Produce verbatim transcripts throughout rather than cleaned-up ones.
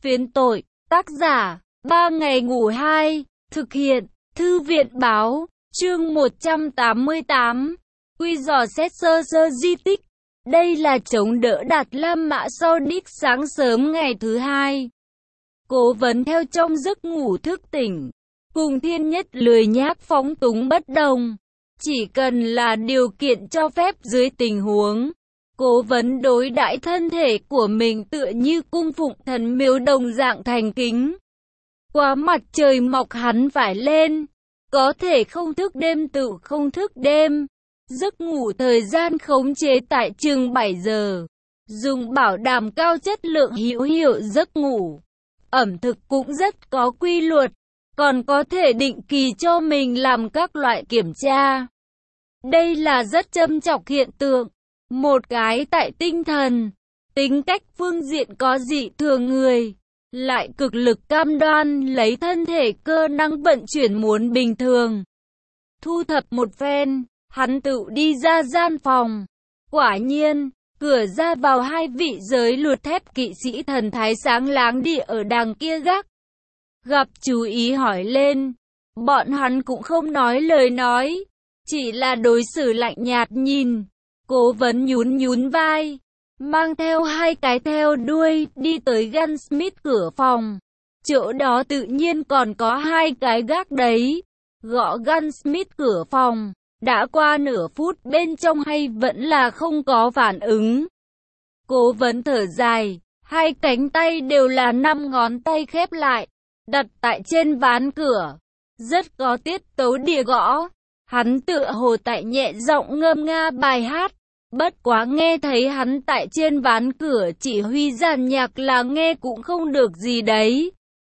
Phiến tội, tác giả, ba ngày ngủ hai, thực hiện, thư viện báo, chương một trăm tám mươi tám, quy dò xét sơ sơ di tích. Đây là chống đỡ Đạt Lam Mã sau đích sáng sớm ngày thứ hai. Cố vấn theo trong giấc ngủ thức tỉnh, cùng Thiên Nhất lười nhác phóng túng bất đồng. Chỉ cần là điều kiện cho phép dưới tình huống, Cố vấn đối đãi thân thể của mình tựa như cung phụng thần miếu đồng dạng thành kính. Quá mặt trời mọc hắn phải lên, có thể không thức đêm tự không thức đêm. Giấc ngủ thời gian khống chế tại chừng bảy giờ, dùng bảo đảm cao chất lượng hữu hiệu giấc ngủ. Ẩm thực cũng rất có quy luật, còn có thể định kỳ cho mình làm các loại kiểm tra. Đây là rất châm chọc hiện tượng. Một cái tại tinh thần, tính cách phương diện có dị thường người, lại cực lực cam đoan lấy thân thể cơ năng vận chuyển muốn bình thường. Thu thập một phen, hắn tự đi ra gian phòng. Quả nhiên, cửa ra vào hai vị giới luật thép kỵ sĩ thần thái sáng láng đi ở đằng kia gác. Gặp chú ý hỏi lên, bọn hắn cũng không nói lời nói, chỉ là đối xử lạnh nhạt nhìn. Cố vấn nhún nhún vai, mang theo hai cái theo đuôi, đi tới Gunsmith cửa phòng. Chỗ đó tự nhiên còn có hai cái gác đấy. Gõ Gunsmith cửa phòng, đã qua nửa phút bên trong hay vẫn là không có phản ứng. Cố vấn thở dài, hai cánh tay đều là năm ngón tay khép lại, đặt tại trên ván cửa. Rất có tiết tấu địa gõ. Hắn tựa hồ tại nhẹ giọng ngâm nga bài hát. Bất quá nghe thấy hắn tại trên ván cửa chỉ huy giàn nhạc là nghe cũng không được gì đấy.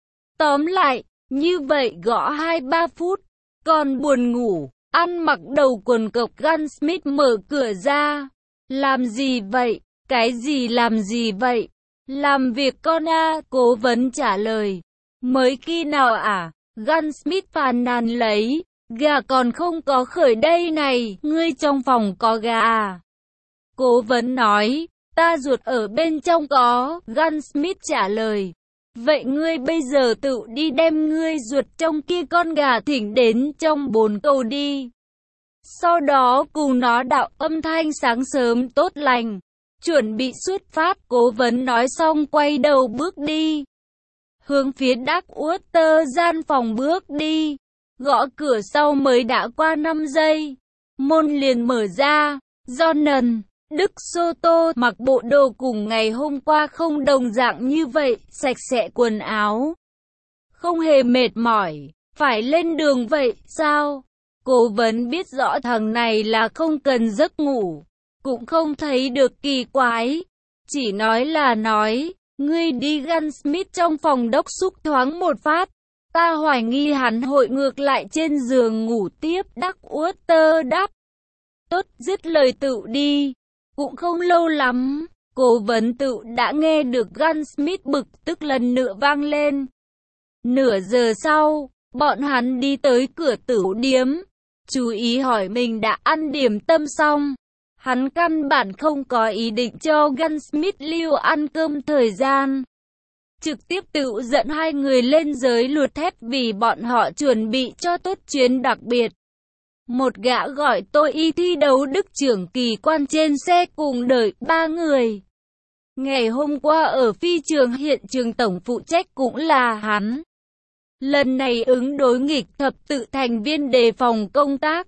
Tóm lại, như vậy gõ hai ba phút, còn buồn ngủ, ăn mặc đầu quần cộc Gunsmith mở cửa ra. Làm gì vậy? Cái gì làm gì vậy? Làm việc con à, cố vấn trả lời. Mới khi nào à? Gunsmith phàn nàn lấy. Gà còn không có khởi đây này, ngươi trong phòng có gà à? Cố vấn nói, ta ruột ở bên trong có, Gunsmith trả lời. Vậy ngươi bây giờ tự đi đem ngươi ruột trong kia con gà thỉnh đến trong bồn cầu đi. Sau đó cùng nó đạo âm thanh sáng sớm tốt lành, chuẩn bị xuất phát. Cố vấn nói xong quay đầu bước đi, hướng phía Darkwater gian phòng bước đi. Gõ cửa sau mới đã qua năm giây, môn liền mở ra. Jordan, Đức Soto mặc bộ đồ cùng ngày hôm qua không đồng dạng như vậy, sạch sẽ quần áo. Không hề mệt mỏi, phải lên đường vậy, sao? Cố vấn biết rõ thằng này là không cần giấc ngủ, cũng không thấy được kỳ quái. Chỉ nói là nói, ngươi đi Gunsmith trong phòng đốc xúc thoáng một phát. Ta hoài nghi hắn hội ngược lại trên giường ngủ tiếp. Darkwater đáp. Tốt, dứt lời tự đi. Cũng không lâu lắm, cố vấn tự đã nghe được Gunsmith bực tức lần nữa vang lên. Nửa giờ sau, bọn hắn đi tới cửa tửu điếm. Chú ý hỏi mình đã ăn điểm tâm xong. Hắn căn bản không có ý định cho Gunsmith lưu ăn cơm thời gian. Trực tiếp tự dẫn hai người lên giới luật thép vì bọn họ chuẩn bị cho tốt chuyến đặc biệt. Một gã gọi tôi y thi đấu Đức trưởng kỳ quan trên xe cùng đợi ba người. Ngày hôm qua ở phi trường hiện trường tổng phụ trách cũng là hắn. Lần này ứng đối nghịch thập tự thành viên đề phòng công tác,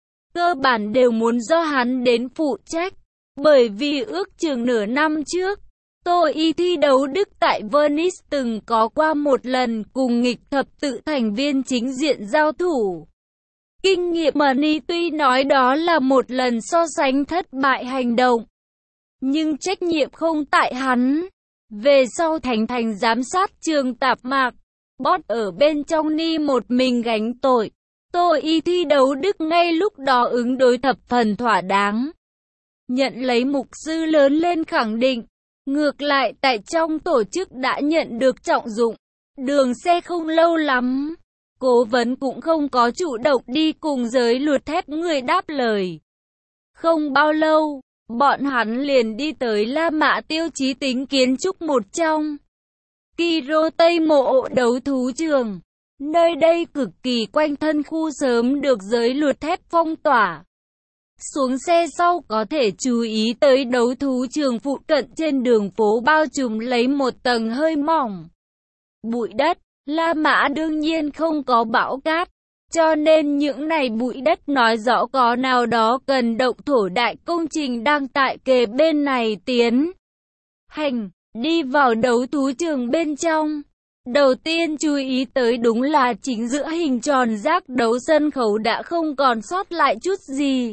cơ bản đều muốn do hắn đến phụ trách. Bởi vì ước chừng nửa năm trước, tôi y thi đấu Đức tại Venice từng có qua một lần cùng nghịch thập tự thành viên chính diện giao thủ. Kinh nghiệm Money tuy nói đó là một lần so sánh thất bại hành động, nhưng trách nhiệm không tại hắn. Về sau thành thành giám sát trường tạp mạc, Bot ở bên trong ni một mình gánh tội. Tôi y thi đấu Đức ngay lúc đó ứng đối thập phần thỏa đáng, nhận lấy mục sư lớn lên khẳng định. Ngược lại tại trong tổ chức đã nhận được trọng dụng. Đường xe không lâu lắm, cố vấn cũng không có chủ động đi cùng giới luật thép người đáp lời. Không bao lâu, bọn hắn liền đi tới La Mã tiêu chí tính kiến trúc một trong. Kiro Tây Mộ đấu thú trường. Nơi đây cực kỳ quanh thân khu sớm được giới luật thép phong tỏa. Xuống xe sau có thể chú ý tới đấu thú trường phụ cận trên đường phố bao trùm lấy một tầng hơi mỏng bụi đất. La Mã đương nhiên không có bão cát, cho nên những này bụi đất nói rõ có nào đó cần động thổ đại công trình đang tại kề bên này tiến hành. Đi vào đấu thú trường bên trong, đầu tiên chú ý tới đúng là chính giữa hình tròn giác đấu sân khấu đã không còn sót lại chút gì,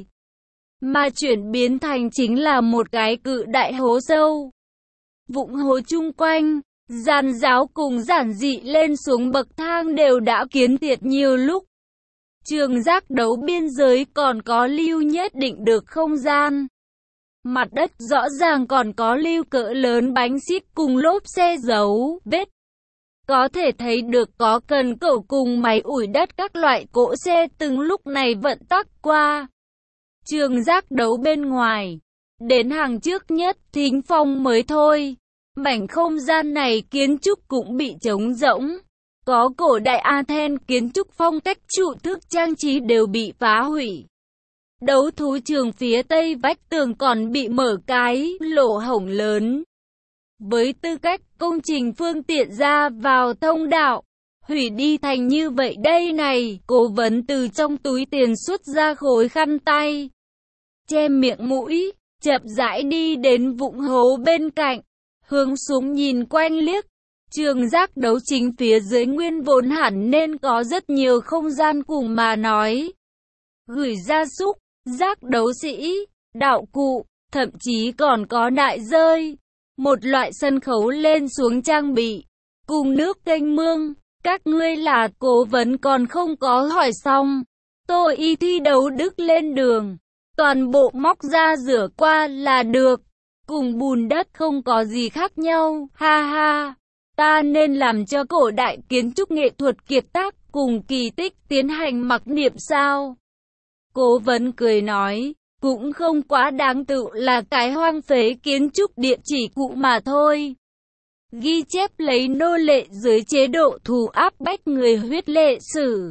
mà chuyển biến thành chính là một cái cự đại hố sâu. Vũng hố chung quanh, giàn giáo cùng giản dị lên xuống bậc thang đều đã kiến thiệt nhiều lúc. Trường giác đấu biên giới còn có lưu nhất định được không gian. Mặt đất rõ ràng còn có lưu cỡ lớn bánh xít cùng lốp xe dấu vết. Có thể thấy được có cần cẩu cùng máy ủi đất các loại cỗ xe từng lúc này vận tắc qua. Trường giác đấu bên ngoài, đến hàng trước nhất thính phong mới thôi. Mảnh không gian này kiến trúc cũng bị trống rỗng. Có cổ đại Athens kiến trúc phong cách trụ thức trang trí đều bị phá hủy. Đấu thú trường phía tây vách tường còn bị mở cái lỗ hổng lớn. Với tư cách công trình phương tiện ra vào thông đạo, hủy đi thành như vậy đây này, Cố Vấn từ trong túi tiền xuất ra khối khăn tay, che miệng mũi, chậm rãi đi đến vũng hố bên cạnh, hướng xuống nhìn quanh liếc. Trường giác đấu chính phía dưới nguyên vốn hẳn nên có rất nhiều không gian cùng mà nói. Gửi gia súc, giác đấu sĩ, đạo cụ, thậm chí còn có đại rơi. Một loại sân khấu lên xuống trang bị, cùng nước kênh mương. Các ngươi là Cố Vấn còn không có hỏi xong. Tô Y thi đấu đức lên đường. Toàn bộ móc ra rửa qua là được. Cùng bùn đất không có gì khác nhau, ha ha. Ta nên làm cho cổ đại kiến trúc nghệ thuật kiệt tác cùng kỳ tích tiến hành mặc niệm sao? Cố Vấn cười nói, cũng không quá đáng tự là cái hoang phế kiến trúc địa chỉ cũ mà thôi. Ghi chép lấy nô lệ dưới chế độ thù áp bách người huyết lệ sử.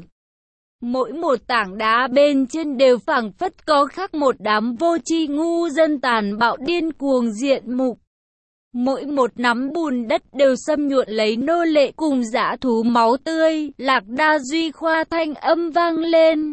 Mỗi một tảng đá bên trên đều phảng phất có khắc một đám vô tri ngu dân tàn bạo điên cuồng diện mục. Mỗi một nắm bùn đất đều xâm nhuộn lấy nô lệ cùng dã thú máu tươi. Lạc Đa Duy Khoa thanh âm vang lên.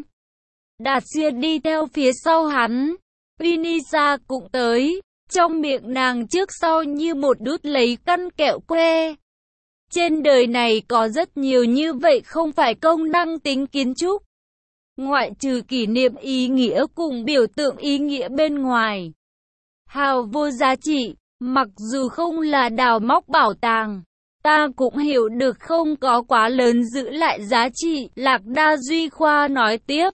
Đạt Xia đi theo phía sau hắn. Vinisa cũng tới. Trong miệng nàng trước sau như một đút lấy căn kẹo que. Trên đời này có rất nhiều như vậy không phải công năng tính kiến trúc. Ngoại trừ kỷ niệm ý nghĩa cùng biểu tượng ý nghĩa bên ngoài. Hào vô giá trị. Mặc dù không là đào móc bảo tàng, ta cũng hiểu được không có quá lớn giữ lại giá trị. Lạc Đa Duy Khoa nói tiếp.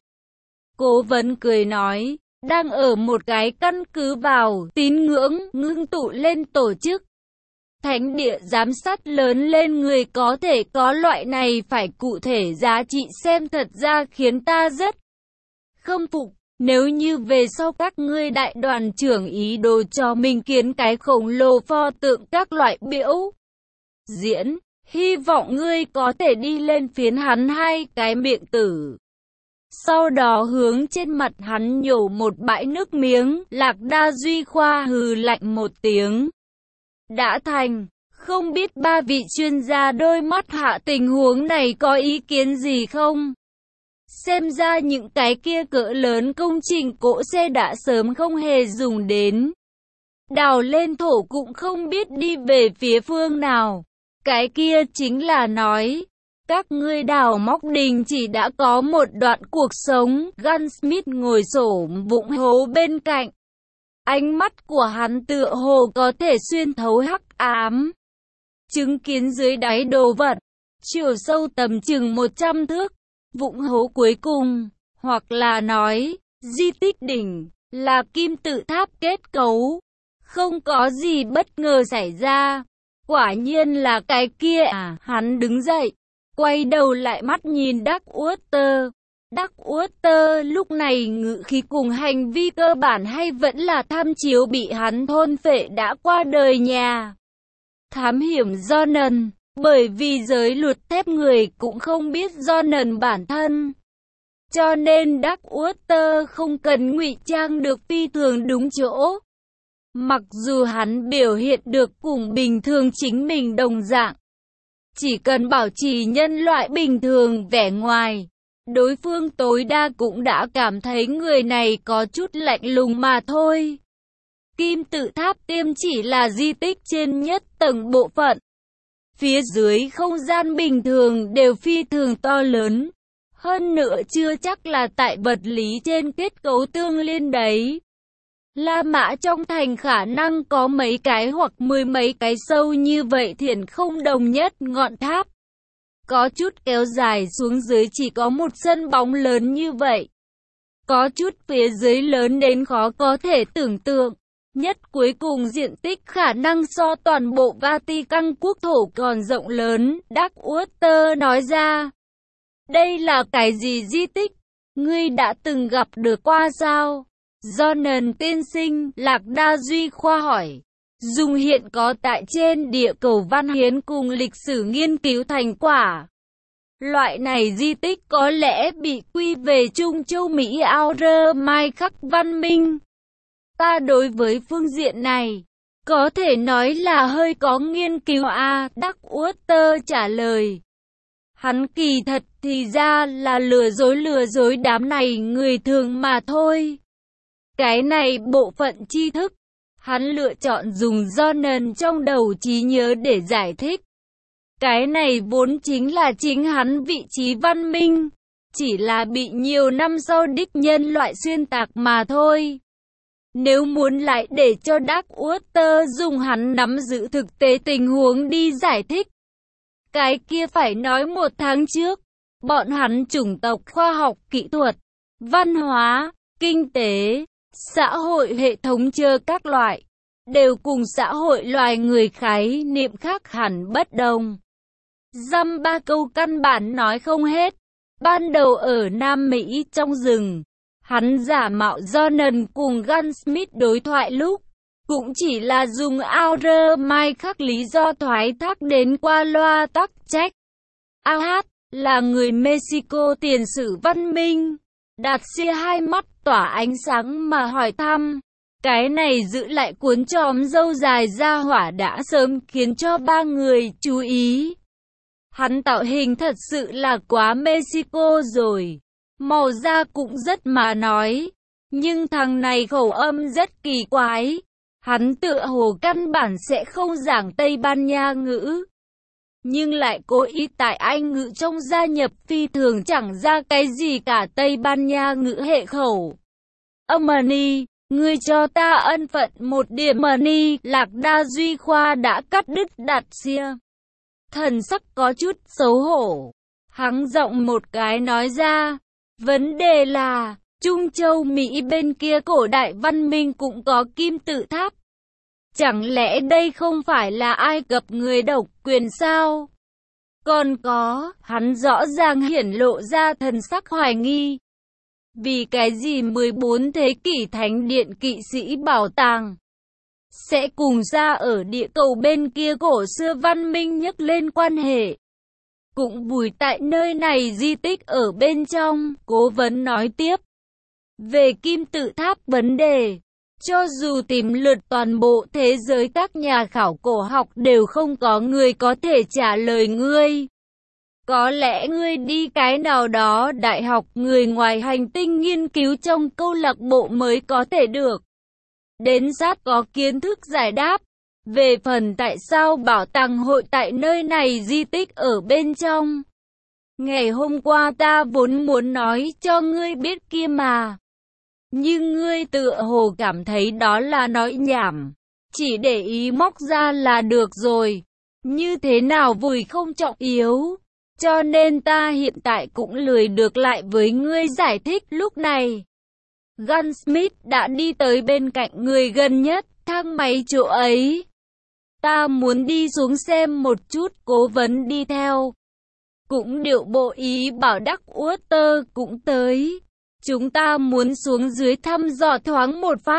Cố Vấn cười nói, đang ở một cái căn cứ vào tín ngưỡng, ngưng tụ lên tổ chức. Thánh địa giám sát lớn lên người có thể có loại này phải cụ thể giá trị xem thật ra khiến ta rất khâm phục. Nếu như về sau các ngươi đại đoàn trưởng ý đồ cho mình kiến cái khổng lồ pho tượng các loại biểu diễn, hy vọng ngươi có thể đi lên phiến hắn hai cái miệng tử. Sau đó hướng trên mặt hắn nhổ một bãi nước miếng. Lạc Đa Duy Khoa hừ lạnh một tiếng. Đã thành, không biết ba vị chuyên gia đôi mắt hạ tình huống này có ý kiến gì không? Xem ra những cái kia cỡ lớn công trình cỗ xe đã sớm không hề dùng đến. Đào lên thổ cũng không biết đi về phía phương nào. Cái kia chính là nói, các ngươi đào móc đình chỉ đã có một đoạn cuộc sống. Gunsmith ngồi xổm vũng hố bên cạnh. Ánh mắt của hắn tựa hồ có thể xuyên thấu hắc ám. Chứng kiến dưới đáy đồ vật, chiều sâu tầm chừng một trăm thước. Vũng hố cuối cùng, hoặc là nói, di tích đỉnh, là kim tự tháp kết cấu. Không có gì bất ngờ xảy ra. Quả nhiên là cái kia à, hắn đứng dậy, quay đầu lại mắt nhìn Darkwater. Darkwater lúc này ngữ khí cùng hành vi cơ bản hay vẫn là tham chiếu bị hắn thôn phệ đã qua đời nhà. Thám hiểm Jonan, Bởi vì giới luật thép người cũng không biết Jordan bản thân. Cho nên Darkwater không cần ngụy trang được phi thường đúng chỗ. Mặc dù hắn biểu hiện được cùng bình thường chính mình đồng dạng. Chỉ cần bảo trì nhân loại bình thường vẻ ngoài, đối phương tối đa cũng đã cảm thấy người này có chút lạnh lùng mà thôi. Kim tự tháp tiêm chỉ là di tích trên nhất tầng bộ phận. Phía dưới không gian bình thường đều phi thường to lớn. Hơn nữa chưa chắc là tại vật lý trên kết cấu tương liên đấy. La Mã trong thành khả năng có mấy cái hoặc mười mấy cái sâu như vậy thiện không đồng nhất ngọn tháp. Có chút kéo dài xuống dưới chỉ có một sân bóng lớn như vậy. Có chút phía dưới lớn đến khó có thể tưởng tượng. Nhất cuối cùng diện tích khả năng so toàn bộ Vatican quốc thổ còn rộng lớn, Darkwater nói ra. Đây là cái gì di tích? Ngươi đã từng gặp được qua sao? Jordan tiên sinh, Lạc Đa Duy Khoa hỏi. Dùng hiện có tại trên địa cầu văn hiến cùng lịch sử nghiên cứu thành quả. Loại này di tích có lẽ bị quy về Trung Châu Mỹ Outer Mai khắc văn minh. Ta đối với phương diện này, có thể nói là hơi có nghiên cứu a, Darkwater trả lời. Hắn kỳ thật thì ra là lừa dối lừa dối đám này người thường mà thôi. Cái này bộ phận tri thức, hắn lựa chọn dùng Jordan trong đầu trí nhớ để giải thích. Cái này vốn chính là chính hắn vị trí văn minh, chỉ là bị nhiều năm sau đích nhân loại xuyên tạc mà thôi. Nếu muốn lại để cho Darkwater dùng hắn nắm giữ thực tế tình huống đi giải thích, cái kia phải nói một tháng trước, bọn hắn chủng tộc khoa học kỹ thuật, văn hóa, kinh tế, xã hội hệ thống chờ các loại, đều cùng xã hội loài người khái niệm khác hẳn bất đồng. Dăm ba câu căn bản nói không hết. Ban đầu ở Nam Mỹ trong rừng, hắn giả mạo Jordan cùng Gunsmith đối thoại lúc, cũng chỉ là dùng Outer Mai khắc lý do thoái thác đến qua loa tắc trách. a hát là người Mexico tiền sử văn minh. Đạt xia hai mắt tỏa ánh sáng mà hỏi thăm. Cái này giữ lại cuốn chóm râu dài ra hỏa đã sớm khiến cho ba người chú ý. Hắn tạo hình thật sự là quá Mexico rồi. Màu da cũng rất mà nói. Nhưng thằng này khẩu âm rất kỳ quái. Hắn tựa hồ căn bản sẽ không giảng Tây Ban Nha ngữ. Nhưng lại cố ý tại Anh ngữ trong gia nhập phi thường chẳng ra cái gì cả Tây Ban Nha ngữ hệ khẩu. Amani, ngươi cho ta ân phận một điểm money. Lạc Đa Duy Khoa đã cắt đứt Đạt xia. Thần sắc có chút xấu hổ. Hắn giọng một cái nói ra. Vấn đề là, Trung Châu Mỹ bên kia cổ đại văn minh cũng có kim tự tháp. Chẳng lẽ đây không phải là Ai Cập người độc quyền sao? Còn có, hắn rõ ràng hiển lộ ra thần sắc hoài nghi. Vì cái gì mười bốn thế kỷ thánh điện kỵ sĩ bảo tàng sẽ cùng ra ở địa cầu bên kia cổ xưa văn minh nhắc lên quan hệ. Cũng vùi tại nơi này di tích ở bên trong, cố vấn nói tiếp. Về kim tự tháp vấn đề, cho dù tìm lượt toàn bộ thế giới các nhà khảo cổ học đều không có người có thể trả lời ngươi. Có lẽ ngươi đi cái nào đó đại học người ngoài hành tinh nghiên cứu trong câu lạc bộ mới có thể được. Đến sát có kiến thức giải đáp. Về phần tại sao bảo tàng hội tại nơi này di tích ở bên trong. Ngày hôm qua ta vốn muốn nói cho ngươi biết kia mà. Nhưng ngươi tựa hồ cảm thấy đó là nói nhảm. Chỉ để ý móc ra là được rồi. Như thế nào vùi không trọng yếu. Cho nên ta hiện tại cũng lười được lại với ngươi giải thích lúc này. Gunsmith đã đi tới bên cạnh người gần nhất, thang máy chỗ ấy. Ta muốn đi xuống xem một chút, cố vấn đi theo. Cũng điệu bộ ý bảo Darkwater cũng tới. Chúng ta muốn xuống dưới thăm dò thoáng một phát.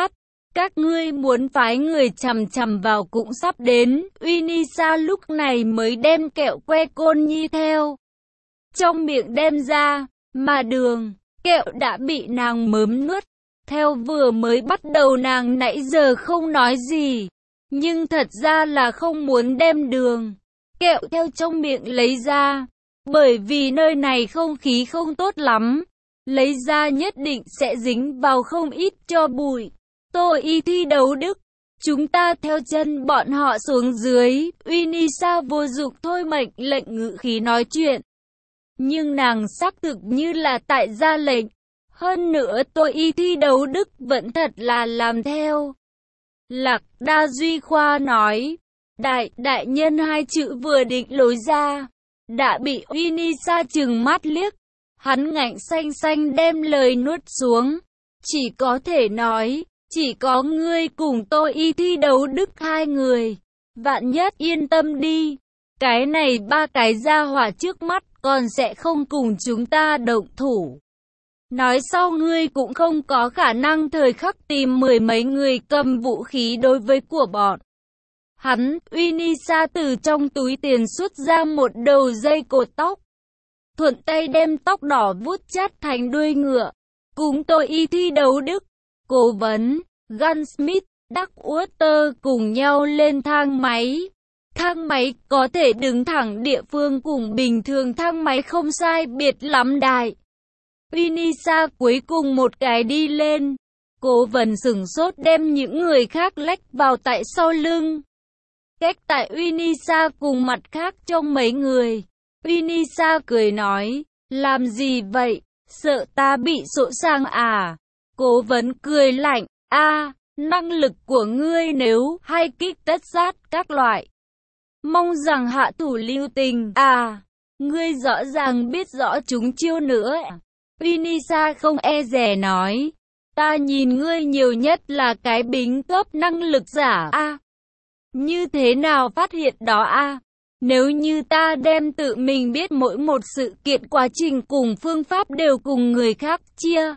Các ngươi muốn phái người chằm chằm vào cũng sắp đến. Unisa lúc này mới đem kẹo que côn nhi theo trong miệng đem ra, mà đường, kẹo đã bị nàng mớm nuốt. Theo vừa mới bắt đầu nàng nãy giờ không nói gì, nhưng thật ra là không muốn đem đường, kẹo theo trong miệng lấy ra, bởi vì nơi này không khí không tốt lắm, lấy ra nhất định sẽ dính vào không ít tro bụi. Tô Y thi đấu đức, chúng ta theo chân bọn họ xuống dưới. Unisa vô dụng thôi mệnh lệnh ngữ khí nói chuyện, nhưng nàng xác thực như là tại ra lệnh. Hơn nữa Tô Y thi đấu đức vẫn thật là làm theo. Lạc Đa Duy Khoa nói, đại, đại nhân hai chữ vừa định lối ra, đã bị Unisa trừng mắt liếc. Hắn ngạnh xanh xanh đem lời nuốt xuống. Chỉ có thể nói, chỉ có ngươi cùng Tô Y thi đấu đức hai người. Vạn nhất yên tâm đi, cái này ba cái gia hỏa trước mắt còn sẽ không cùng chúng ta động thủ. Nói sau ngươi cũng không có khả năng thời khắc tìm mười mấy người cầm vũ khí đối với của bọn hắn. Unisa từ trong túi tiền xuất ra một đầu dây cột tóc, thuận tay đem tóc đỏ vuốt chát thành đuôi ngựa, cùng Tô Y thi đấu đức, cố vấn, Gunsmith, Duckwater cùng nhau lên thang máy. Thang máy có thể đứng thẳng địa phương cùng bình thường thang máy không sai biệt lắm đại. Unisa cuối cùng một cái đi lên, cố vấn sửng sốt đem những người khác lách vào tại sau lưng. Cách tại Unisa cùng mặt khác trong mấy người. Unisa cười nói, làm gì vậy, sợ ta bị sỗ sang à? Cố vấn cười lạnh, a, năng lực của ngươi nếu hay kích tất sát các loại. Mong rằng hạ thủ lưu tình, à, ngươi rõ ràng biết rõ chúng chiêu nữa. Unisa không e dè nói, ta nhìn ngươi nhiều nhất là cái bính cấp năng lực giả a. À, như thế nào phát hiện đó a? À? Nếu như ta đem tự mình biết mỗi một sự kiện quá trình cùng phương pháp đều cùng người khác chia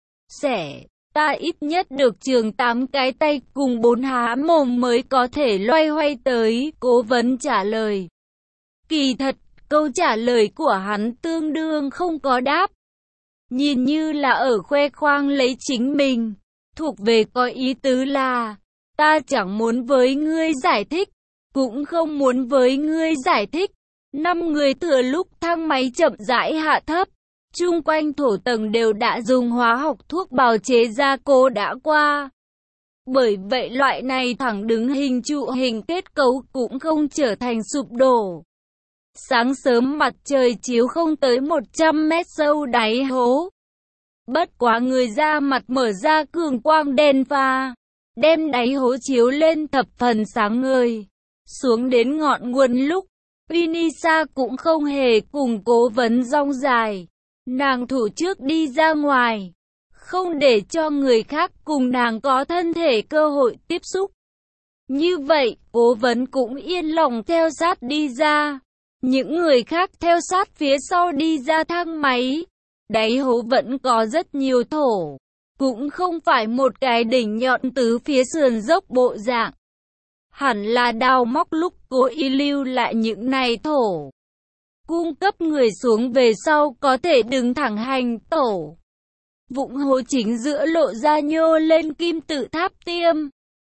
sẻ, ta ít nhất được trường tám cái tay cùng bốn há mồm mới có thể loay hoay tới. Cố vấn trả lời. Kỳ thật, câu trả lời của hắn tương đương không có đáp, nhìn như là ở khoe khoang lấy chính mình, thuộc về có ý tứ là, ta chẳng muốn với ngươi giải thích, cũng không muốn với ngươi giải thích. Năm người thừa lúc thang máy chậm rãi hạ thấp, chung quanh thổ tầng đều đã dùng hóa học thuốc bào chế gia cố đã qua. Bởi vậy loại này thẳng đứng hình trụ hình kết cấu cũng không trở thành sụp đổ. Sáng sớm mặt trời chiếu không tới một trăm mét sâu đáy hố. Bất quá người ra mặt mở ra cường quang đèn pha, đem đáy hố chiếu lên thập phần sáng ngời. Xuống đến ngọn nguồn lúc, Unisa cũng không hề cùng cố vấn rong dài. Nàng thủ trước đi ra ngoài, không để cho người khác cùng nàng có thân thể cơ hội tiếp xúc. Như vậy, cố vấn cũng yên lòng theo sát đi ra. Những người khác theo sát phía sau đi ra thang máy. Đáy hố vẫn có rất nhiều thổ, cũng không phải một cái đỉnh nhọn tứ phía sườn dốc bộ dạng. Hẳn là đào móc lúc cố ý lưu lại những này thổ, cung cấp người xuống về sau có thể đứng thẳng hành tổ. Vũng hố chính giữa lộ ra nhô lên kim tự tháp tiêm.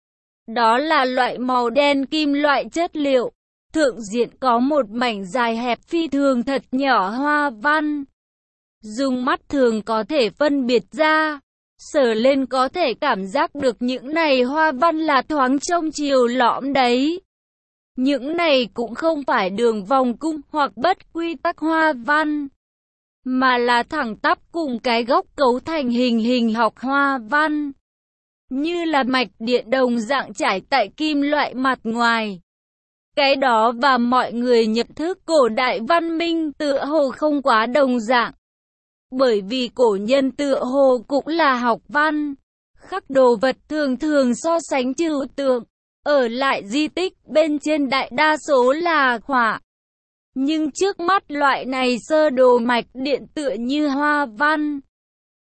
Đó là loại màu đen kim loại chất liệu. Thượng diện có một mảnh dài hẹp phi thường thật nhỏ hoa văn. Dùng mắt thường có thể phân biệt ra. Sờ lên có thể cảm giác được những này hoa văn là thoáng trong chiều lõm đấy. Những này cũng không phải đường vòng cung hoặc bất quy tắc hoa văn, mà là thẳng tắp cùng cái gốc cấu thành hình hình học hoa văn, như là mạch điện đồng dạng trải tại kim loại mặt ngoài. Cái đó và mọi người nhận thức cổ đại văn minh tựa hồ không quá đồng dạng. Bởi vì cổ nhân tựa hồ cũng là học văn, khắc đồ vật thường thường so sánh trừu tượng, ở lại di tích bên trên đại đa số là họa. Nhưng trước mắt loại này sơ đồ mạch điện tựa như hoa văn,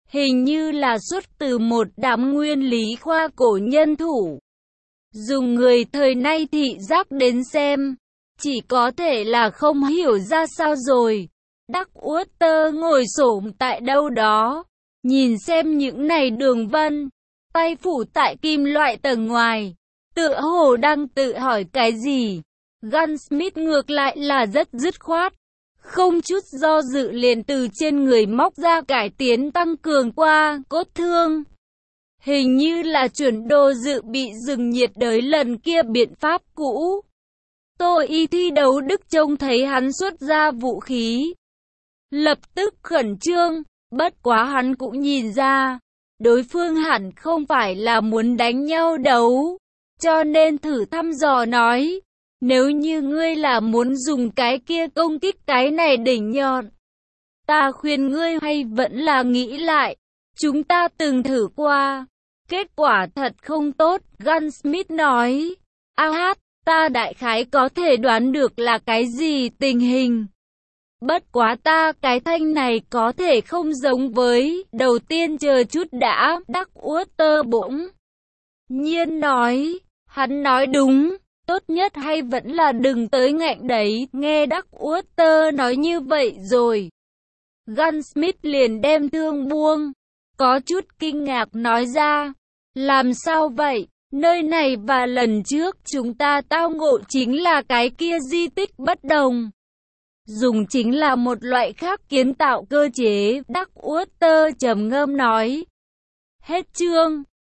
hình như là xuất từ một đám nguyên lý khoa cổ nhân thủ. Dùng người thời nay thị giác đến xem, chỉ có thể là không hiểu ra sao rồi. Duckwater ngồi xổm tại đâu đó, nhìn xem những này đường vân, tay phủ tại kim loại tầng ngoài, tựa hồ đang tự hỏi cái gì. Gunsmith ngược lại là rất dứt khoát, không chút do dự liền từ trên người móc ra cải tiến tăng cường qua cốt thương. Hình như là chuẩn đồ dự bị dừng nhiệt đới lần kia biện pháp cũ. Tô Y thi đấu Đức trông thấy hắn xuất ra vũ khí, lập tức khẩn trương, bất quá hắn cũng nhìn ra, đối phương hẳn không phải là muốn đánh nhau đấu, cho nên thử thăm dò nói, nếu như ngươi là muốn dùng cái kia công kích cái này đỉnh nhọn, ta khuyên ngươi hay vẫn là nghĩ lại, chúng ta từng thử qua, kết quả thật không tốt. Gunsmith nói, a hát, ta đại khái có thể đoán được là cái gì tình hình. Bất quá ta cái thanh này có thể không giống với đầu tiên, chờ chút đã. Duckwater bỗng nhiên nói, hắn nói đúng, tốt nhất hay vẫn là đừng tới ngạnh đấy. Nghe Duckwater nói như vậy rồi, Gunsmith liền đem thương buông, có chút kinh ngạc nói ra, làm sao vậy? Nơi này và lần trước chúng ta tao ngộ chính là cái kia di tích bất đồng. Dùng chính là một loại khác kiến tạo cơ chế. Duckwater trầm ngâm nói. Hết chương.